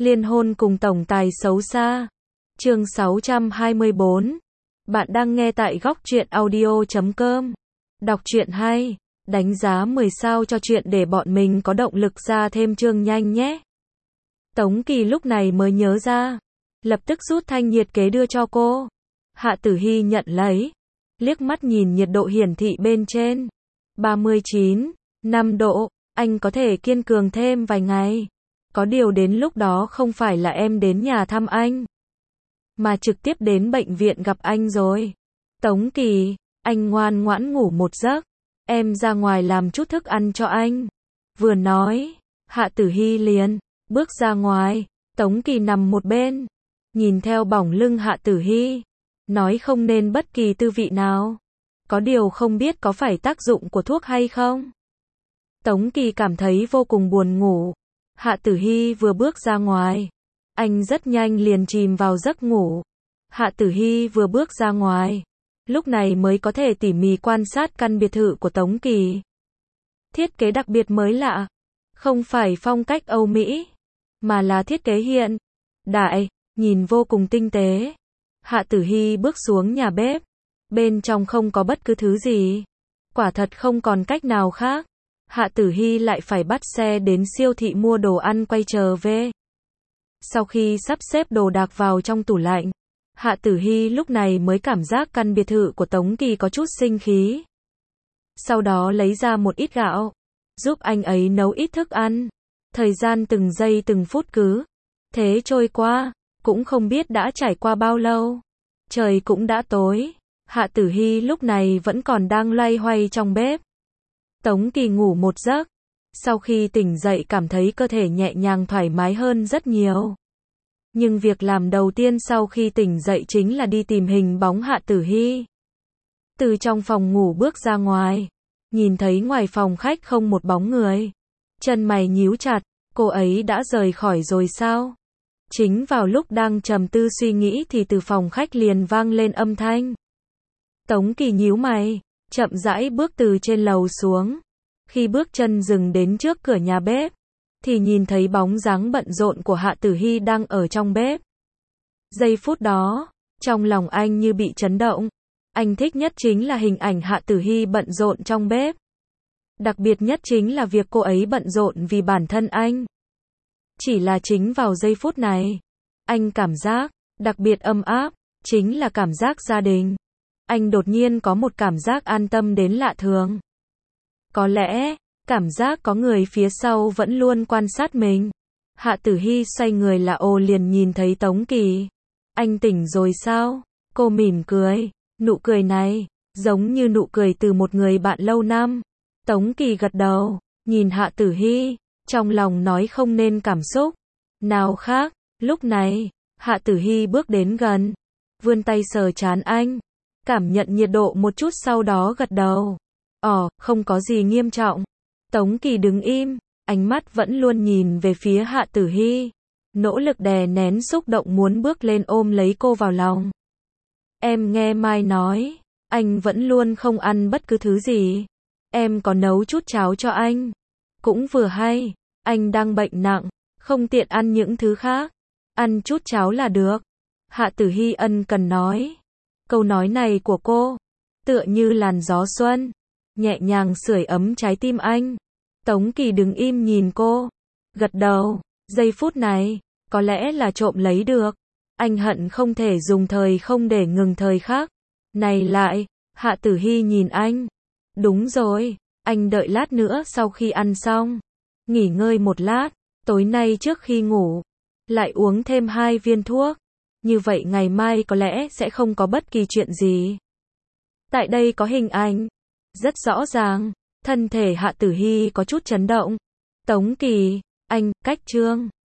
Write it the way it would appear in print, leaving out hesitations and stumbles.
Liên hôn cùng tổng tài xấu xa. Chương 624. Bạn đang nghe tại góc truyện audio.com. Đọc truyện hay, đánh giá 10 sao cho chuyện để bọn mình có động lực ra thêm chương nhanh nhé. Tống Kỳ lúc này mới nhớ ra, lập tức rút thanh nhiệt kế đưa cho cô. Hạ Tử Hy nhận lấy, liếc mắt nhìn nhiệt độ hiển thị bên trên. 39,5 độ, anh có thể kiên cường thêm vài ngày. Có điều đến lúc đó không phải là em đến nhà thăm anh, mà trực tiếp đến bệnh viện gặp anh rồi. Tống Kỳ, anh ngoan ngoãn ngủ một giấc, em ra ngoài làm chút thức ăn cho anh. Vừa nói, Hạ Tử Hy liền bước ra ngoài. Tống Kỳ nằm một bên, nhìn theo bóng lưng Hạ Tử Hy, nói không nên bất kỳ tư vị nào. Có điều không biết có phải tác dụng của thuốc hay không. Tống Kỳ cảm thấy vô cùng buồn ngủ. Hạ Tử Hy vừa bước ra ngoài, anh rất nhanh liền chìm vào giấc ngủ. Hạ Tử Hy vừa bước ra ngoài, lúc này mới có thể tỉ mỉ quan sát căn biệt thự của Tống Kỳ. Thiết kế đặc biệt mới lạ, không phải phong cách Âu Mỹ, mà là thiết kế hiện đại, nhìn vô cùng tinh tế. Hạ Tử Hy bước xuống nhà bếp, bên trong không có bất cứ thứ gì. Quả thật không còn cách nào khác. Hạ Tử Hy lại phải bắt xe đến siêu thị mua đồ ăn quay trở về. Sau khi sắp xếp đồ đạc vào trong tủ lạnh, Hạ Tử Hy lúc này mới cảm giác căn biệt thự của Tống Kỳ có chút sinh khí. Sau đó lấy ra một ít gạo, giúp anh ấy nấu ít thức ăn. Thời gian từng giây từng phút cứ thế trôi qua, cũng không biết đã trải qua bao lâu. Trời cũng đã tối, Hạ Tử Hy lúc này vẫn còn đang loay hoay trong bếp. Tống Kỳ ngủ một giấc, sau khi tỉnh dậy cảm thấy cơ thể nhẹ nhàng thoải mái hơn rất nhiều. Nhưng việc làm đầu tiên sau khi tỉnh dậy chính là đi tìm hình bóng Hạ Tử Hy. Từ trong phòng ngủ bước ra ngoài, nhìn thấy ngoài phòng khách không một bóng người. Chân mày nhíu chặt, cô ấy đã rời khỏi rồi sao? Chính vào lúc đang trầm tư suy nghĩ thì từ phòng khách liền vang lên âm thanh. Tống Kỳ nhíu mày, chậm rãi bước từ trên lầu xuống. Khi bước chân dừng đến trước cửa nhà bếp, thì nhìn thấy bóng dáng bận rộn của Hạ Tử Hy đang ở trong bếp. Giây phút đó, trong lòng anh như bị chấn động. Anh thích nhất chính là hình ảnh Hạ Tử Hy bận rộn trong bếp. Đặc biệt nhất chính là việc cô ấy bận rộn vì bản thân anh. Chỉ là chính vào giây phút này, anh cảm giác đặc biệt ấm áp, chính là cảm giác gia đình. Anh đột nhiên có một cảm giác an tâm đến lạ thường. Có lẽ, cảm giác có người phía sau vẫn luôn quan sát mình. Hạ Tử Hy xoay người là liền nhìn thấy Tống Kỳ. Anh tỉnh rồi sao? Cô mỉm cười, nụ cười này, giống như nụ cười từ một người bạn lâu năm. Tống Kỳ gật đầu, nhìn Hạ Tử Hy, trong lòng nói không nên cảm xúc nào khác. Lúc này, Hạ Tử Hy bước đến gần, vươn tay sờ trán anh, cảm nhận nhiệt độ một chút sau đó gật đầu. Không có gì nghiêm trọng. Tống Kỳ đứng im, ánh mắt vẫn luôn nhìn về phía Hạ Tử Hy, nỗ lực đè nén xúc động muốn bước lên ôm lấy cô vào lòng. Em nghe Mai nói, anh vẫn luôn không ăn bất cứ thứ gì. Em có nấu chút cháo cho anh. Cũng vừa hay, anh đang bệnh nặng, không tiện ăn những thứ khác. Ăn chút cháo là được. Hạ Tử Hy ân cần nói. Câu nói này của cô, tựa như làn gió xuân, nhẹ nhàng sưởi ấm trái tim anh. Tống Kỳ đứng im nhìn cô, gật đầu. Giây phút này, có lẽ là trộm lấy được. Anh hận không thể dùng thời không để ngừng thời khác. Này lại, Hạ Tử Hy nhìn anh. Đúng rồi, anh đợi lát nữa sau khi ăn xong, nghỉ ngơi một lát, tối nay trước khi ngủ, lại uống thêm 2 viên thuốc. Như vậy ngày mai có lẽ sẽ không có bất kỳ chuyện gì. Tại đây có hình ảnh rất rõ ràng, thân thể Hạ Tử Hy có chút chấn động. Tống Kỳ, anh, cách chương